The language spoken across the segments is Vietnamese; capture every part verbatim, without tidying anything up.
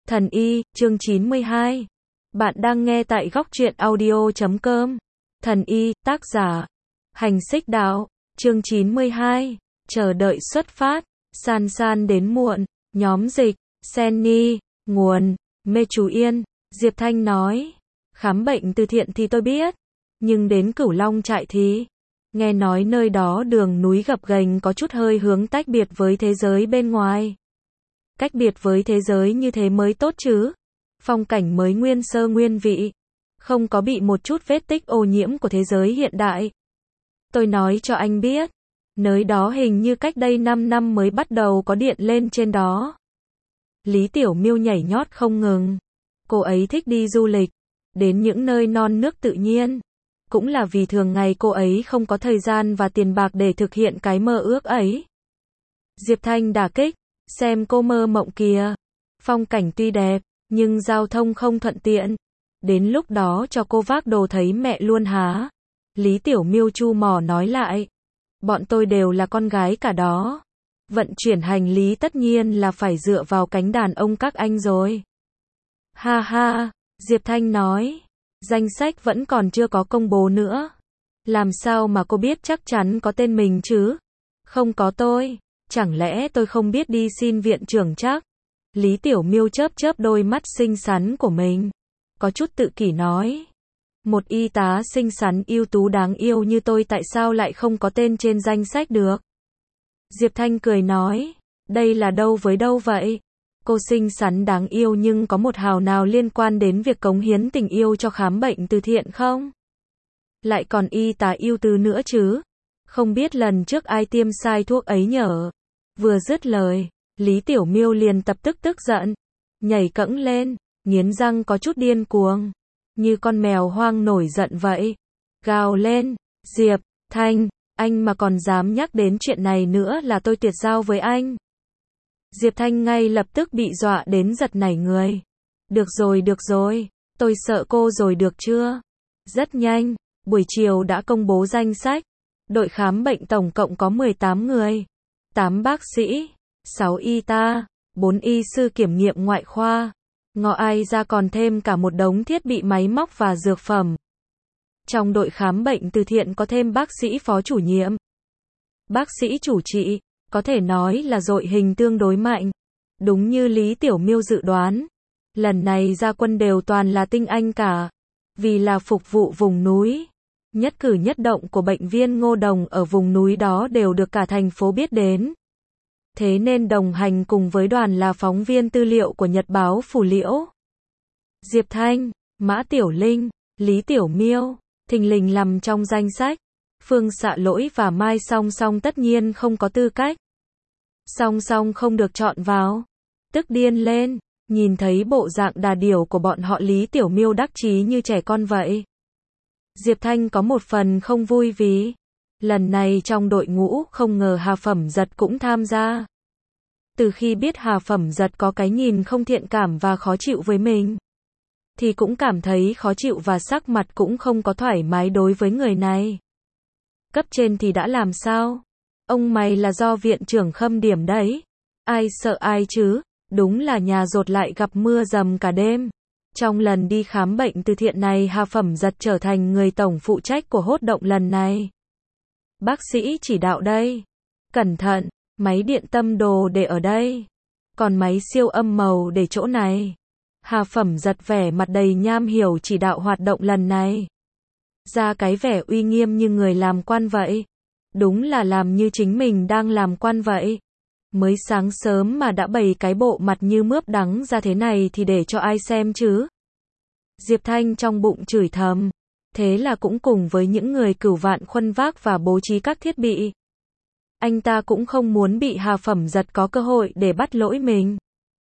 Thần y, chương chín mươi hai. Bạn đang nghe tại góc truyện audio chấm com. Thần y, tác giả Hành Xích Đạo, chương chín mươi hai. Chờ đợi xuất phát, san san đến muộn, nhóm dịch, Senny, nguồn, Mê Chú Yên. Diệp Thanh nói, khám bệnh từ thiện thì tôi biết, nhưng đến Cửu Long trại thì, nghe nói nơi đó đường núi gập ghềnh có chút hơi hướng tách biệt với thế giới bên ngoài. Cách biệt với thế giới như thế mới tốt chứ. Phong cảnh mới nguyên sơ nguyên vị, không có bị một chút vết tích ô nhiễm của thế giới hiện đại. Tôi nói cho anh biết, nơi đó hình như cách đây năm năm mới bắt đầu có điện lên trên đó. Lý Tiểu Miêu nhảy nhót không ngừng. Cô ấy thích đi du lịch, đến những nơi non nước tự nhiên. Cũng là vì thường ngày cô ấy không có thời gian và tiền bạc để thực hiện cái mơ ước ấy. Diệp Thanh đả kích, xem cô mơ mộng kìa. Phong cảnh tuy đẹp, nhưng giao thông không thuận tiện. Đến lúc đó cho cô vác đồ thấy mẹ luôn há. Lý Tiểu Miêu chu mỏ nói lại. Bọn tôi đều là con gái cả đó. Vận chuyển hành lý tất nhiên là phải dựa vào cánh đàn ông các anh rồi. Ha ha, Diệp Thanh nói. Danh sách vẫn còn chưa có công bố nữa. Làm sao mà cô biết chắc chắn có tên mình chứ? Không có tôi. Chẳng lẽ tôi không biết đi xin viện trưởng chắc? Lý Tiểu Miêu chớp chớp đôi mắt xinh xắn của mình. Có chút tự kỷ nói. Một y tá xinh xắn ưu tú đáng yêu như tôi tại sao lại không có tên trên danh sách được? Diệp Thanh cười nói. Đây là đâu với đâu vậy? Cô xinh xắn đáng yêu nhưng có một hào nào liên quan đến việc cống hiến tình yêu cho khám bệnh từ thiện không? Lại còn y tá ưu tú nữa chứ? Không biết lần trước ai tiêm sai thuốc ấy nhở? Vừa dứt lời, Lý Tiểu Miêu liền tập tức tức giận, nhảy cẫng lên, nghiến răng có chút điên cuồng, như con mèo hoang nổi giận vậy. Gào lên, Diệp Thanh, anh mà còn dám nhắc đến chuyện này nữa là tôi tuyệt giao với anh. Diệp Thanh ngay lập tức bị dọa đến giật nảy người. Được rồi được rồi, tôi sợ cô rồi được chưa? Rất nhanh, buổi chiều đã công bố danh sách. Đội khám bệnh tổng cộng có mười tám người. tám bác sĩ, sáu y tá, bốn y sư kiểm nghiệm ngoại khoa. Ngọ ai ra còn thêm cả một đống thiết bị máy móc và dược phẩm. Trong đội khám bệnh từ thiện có thêm bác sĩ phó chủ nhiệm. Bác sĩ chủ trị, có thể nói là đội hình tương đối mạnh. Đúng như Lý Tiểu Miêu dự đoán. Lần này ra quân đều toàn là tinh anh cả. Vì là phục vụ vùng núi. Nhất cử nhất động của bệnh viên Ngô Đồng ở vùng núi đó đều được cả thành phố biết đến. Thế nên đồng hành cùng với đoàn là phóng viên tư liệu của Nhật báo Phủ Liễu. Diệp Thanh, Mã Tiểu Linh, Lý Tiểu Miêu, thình lình nằm trong danh sách. Phương Xạ Lỗi và Mai Song Song tất nhiên không có tư cách. Song Song không được chọn vào. Tức điên lên, nhìn thấy bộ dạng đà điểu của bọn họ Lý Tiểu Miêu đắc chí như trẻ con vậy. Diệp Thanh có một phần không vui vì lần này trong đội ngũ không ngờ Hà Phẩm Giật cũng tham gia. Từ khi biết Hà Phẩm Giật có cái nhìn không thiện cảm và khó chịu với mình, thì cũng cảm thấy khó chịu và sắc mặt cũng không có thoải mái đối với người này. Cấp trên thì đã làm sao? Ông mày là do viện trưởng khâm điểm đấy. Ai sợ ai chứ? Đúng là nhà dột lại gặp mưa dầm cả đêm. Trong lần đi khám bệnh từ thiện này Hà Phẩm Giật trở thành người tổng phụ trách của hốt động lần này. Bác sĩ chỉ đạo đây. Cẩn thận, máy điện tâm đồ để ở đây. Còn máy siêu âm màu để chỗ này. Hà Phẩm Giật vẻ mặt đầy nham hiểm chỉ đạo hoạt động lần này. Ra cái vẻ uy nghiêm như người làm quan vậy. Đúng là làm như chính mình đang làm quan vậy. Mới sáng sớm mà đã bày cái bộ mặt như mướp đắng ra thế này thì để cho ai xem chứ? Diệp Thanh trong bụng chửi thầm. Thế là cũng cùng với những người cửu vạn khuân vác và bố trí các thiết bị. Anh ta cũng không muốn bị Hà Phẩm Giật có cơ hội để bắt lỗi mình.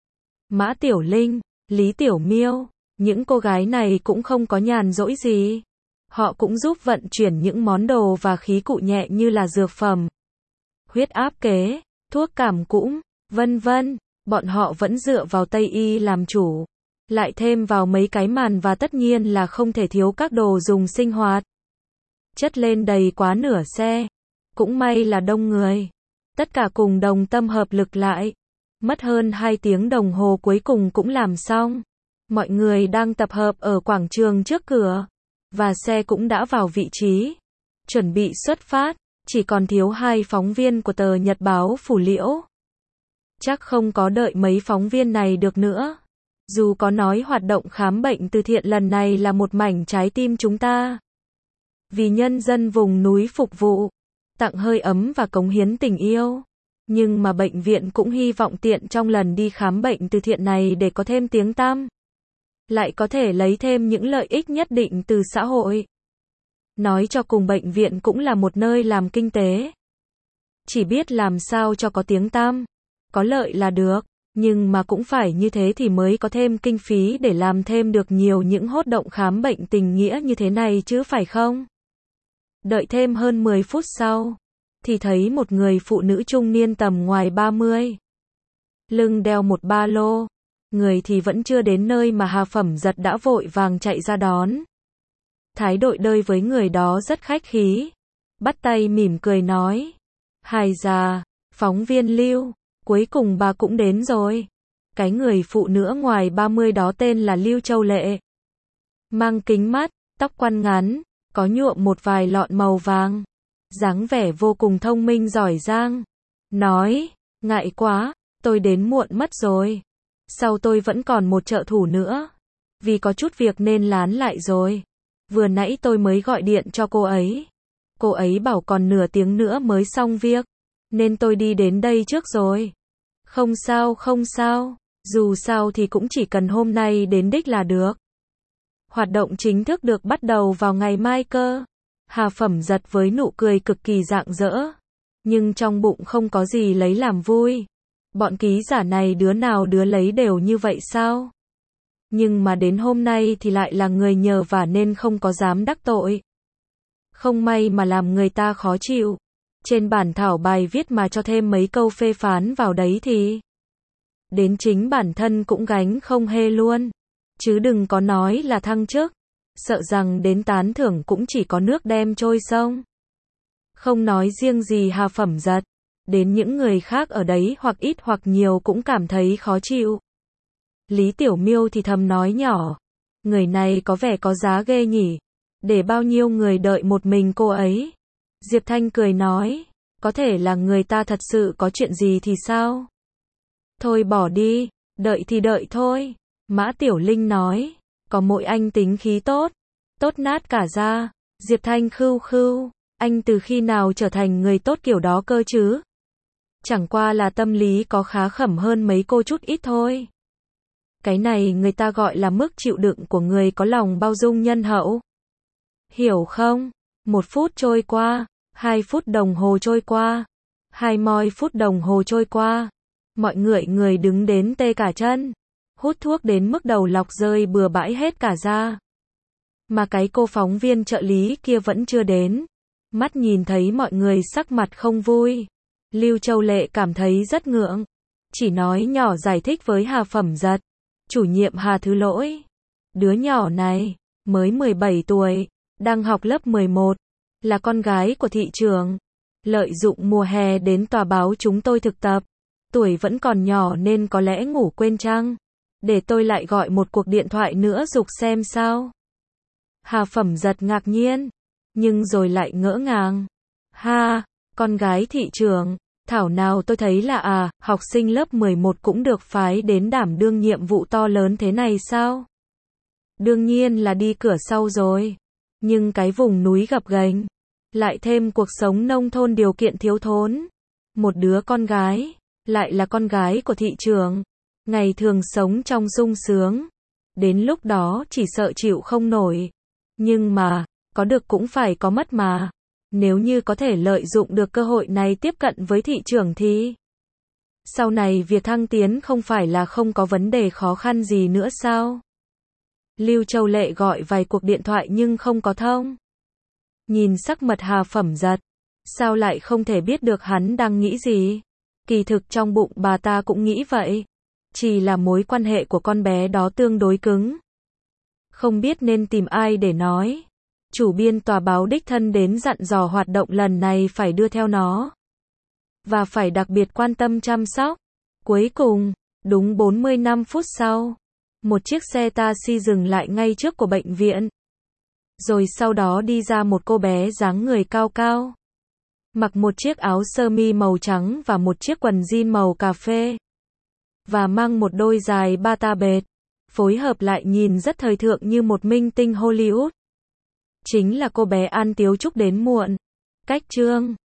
Mã Tiểu Linh, Lý Tiểu Miêu, những cô gái này cũng không có nhàn rỗi gì. Họ cũng giúp vận chuyển những món đồ và khí cụ nhẹ như là dược phẩm, huyết áp kế, thuốc cảm cúm, vân vân. Bọn họ vẫn dựa vào Tây y làm chủ. Lại thêm vào mấy cái màn và tất nhiên là không thể thiếu các đồ dùng sinh hoạt. Chất lên đầy quá nửa xe. Cũng may là đông người. Tất cả cùng đồng tâm hợp lực lại. Mất hơn hai tiếng đồng hồ cuối cùng cũng làm xong. Mọi người đang tập hợp ở quảng trường trước cửa. Và xe cũng đã vào vị trí. Chuẩn bị xuất phát. Chỉ còn thiếu hai phóng viên của tờ Nhật báo Phủ Liễu. Chắc không có đợi mấy phóng viên này được nữa. Dù có nói hoạt động khám bệnh từ thiện lần này là một mảnh trái tim chúng ta. Vì nhân dân vùng núi phục vụ. Tặng hơi ấm và cống hiến tình yêu. Nhưng mà bệnh viện cũng hy vọng tiện trong lần đi khám bệnh từ thiện này để có thêm tiếng tăm. Lại có thể lấy thêm những lợi ích nhất định từ xã hội. Nói cho cùng bệnh viện cũng là một nơi làm kinh tế. Chỉ biết làm sao cho có tiếng tăm, có lợi là được, nhưng mà cũng phải như thế thì mới có thêm kinh phí để làm thêm được nhiều những hoạt động khám bệnh tình nghĩa như thế này chứ phải không? Đợi thêm hơn mười phút sau, thì thấy một người phụ nữ trung niên tầm ngoài ba mươi. Lưng đeo một ba lô, người thì vẫn chưa đến nơi mà Hà Phẩm Giật đã vội vàng chạy ra đón. Thái độ đời với người đó rất khách khí. Bắt tay mỉm cười nói. Hài già, phóng viên Lưu, cuối cùng bà cũng đến rồi. Cái người phụ nữ ngoài ba mươi đó tên là Lưu Châu Lệ. Mang kính mắt, tóc quăn ngắn, có nhuộm một vài lọn màu vàng. Dáng vẻ vô cùng thông minh giỏi giang. Nói, ngại quá, tôi đến muộn mất rồi. Sau tôi vẫn còn một trợ thủ nữa. Vì có chút việc nên lán lại rồi. Vừa nãy tôi mới gọi điện cho cô ấy. Cô ấy bảo còn nửa tiếng nữa mới xong việc. Nên tôi đi đến đây trước rồi. Không sao không sao. Dù sao thì cũng chỉ cần hôm nay đến đích là được. Hoạt động chính thức được bắt đầu vào ngày mai cơ. Hà Phẩm Giật với nụ cười cực kỳ rạng rỡ. Nhưng trong bụng không có gì lấy làm vui. Bọn ký giả này đứa nào đứa lấy đều như vậy sao? Nhưng mà đến hôm nay thì lại là người nhờ vả nên không có dám đắc tội. Không may mà làm người ta khó chịu. Trên bản thảo bài viết mà cho thêm mấy câu phê phán vào đấy thì đến chính bản thân cũng gánh không hê luôn. Chứ đừng có nói là thăng chức. Sợ rằng đến tán thưởng cũng chỉ có nước đem trôi sông. Không nói riêng gì Hà Phẩm Giật. Đến những người khác ở đấy hoặc ít hoặc nhiều cũng cảm thấy khó chịu. Lý Tiểu Miêu thì thầm nói nhỏ. Người này có vẻ có giá ghê nhỉ. Để bao nhiêu người đợi một mình cô ấy. Diệp Thanh cười nói. Có thể là người ta thật sự có chuyện gì thì sao? Thôi bỏ đi. Đợi thì đợi thôi. Mã Tiểu Linh nói. Có mỗi anh tính khí tốt. Tốt nát cả ra. Diệp Thanh khưu khưu. Anh từ khi nào trở thành người tốt kiểu đó cơ chứ? Chẳng qua là tâm lý có khá khẩm hơn mấy cô chút ít thôi. Cái này người ta gọi là mức chịu đựng của người có lòng bao dung nhân hậu. Hiểu không? Một phút trôi qua, hai phút đồng hồ trôi qua, hai mươi phút đồng hồ trôi qua. Mọi người người đứng đến tê cả chân, hút thuốc đến mức đầu lọc rơi bừa bãi hết cả ra. Mà cái cô phóng viên trợ lý kia vẫn chưa đến. Mắt nhìn thấy mọi người sắc mặt không vui. Lưu Châu Lệ cảm thấy rất ngượng. Chỉ nói nhỏ giải thích với Hà Phẩm Giật. Chủ nhiệm Hà thứ lỗi. Đứa nhỏ này, mới mười bảy tuổi, đang học lớp mười một, là con gái của thị trưởng. Lợi dụng mùa hè đến tòa báo chúng tôi thực tập. Tuổi vẫn còn nhỏ nên có lẽ ngủ quên chăng. Để tôi lại gọi một cuộc điện thoại nữa giục xem sao. Hà Phẩm Giật ngạc nhiên, nhưng rồi lại ngỡ ngàng. Ha, con gái thị trưởng. Thảo nào tôi thấy là à, học sinh lớp mười một cũng được phái đến đảm đương nhiệm vụ to lớn thế này sao? Đương nhiên là đi cửa sau rồi. Nhưng cái vùng núi gập ghềnh, lại thêm cuộc sống nông thôn điều kiện thiếu thốn. Một đứa con gái, lại là con gái của thị trưởng. Ngày thường sống trong sung sướng. Đến lúc đó chỉ sợ chịu không nổi. Nhưng mà, có được cũng phải có mất mà. Nếu như có thể lợi dụng được cơ hội này tiếp cận với thị trường thì sau này việc thăng tiến không phải là không có vấn đề khó khăn gì nữa sao? Lưu Châu Lệ gọi vài cuộc điện thoại nhưng không có thông. Nhìn sắc mặt Hà Phẩm Giật, sao lại không thể biết được hắn đang nghĩ gì? Kỳ thực trong bụng bà ta cũng nghĩ vậy. Chỉ là mối quan hệ của con bé đó tương đối cứng. Không biết nên tìm ai để nói. Chủ biên tòa báo đích thân đến dặn dò hoạt động lần này phải đưa theo nó. Và phải đặc biệt quan tâm chăm sóc. Cuối cùng, đúng bốn mươi lăm phút sau, một chiếc xe taxi dừng lại ngay trước của bệnh viện. Rồi sau đó đi ra một cô bé dáng người cao cao, mặc một chiếc áo sơ mi màu trắng và một chiếc quần jean màu cà phê, và mang một đôi giày bata bệt, phối hợp lại nhìn rất thời thượng như một minh tinh Hollywood. Chính là cô bé An Tiếu Trúc đến muộn. Cách chương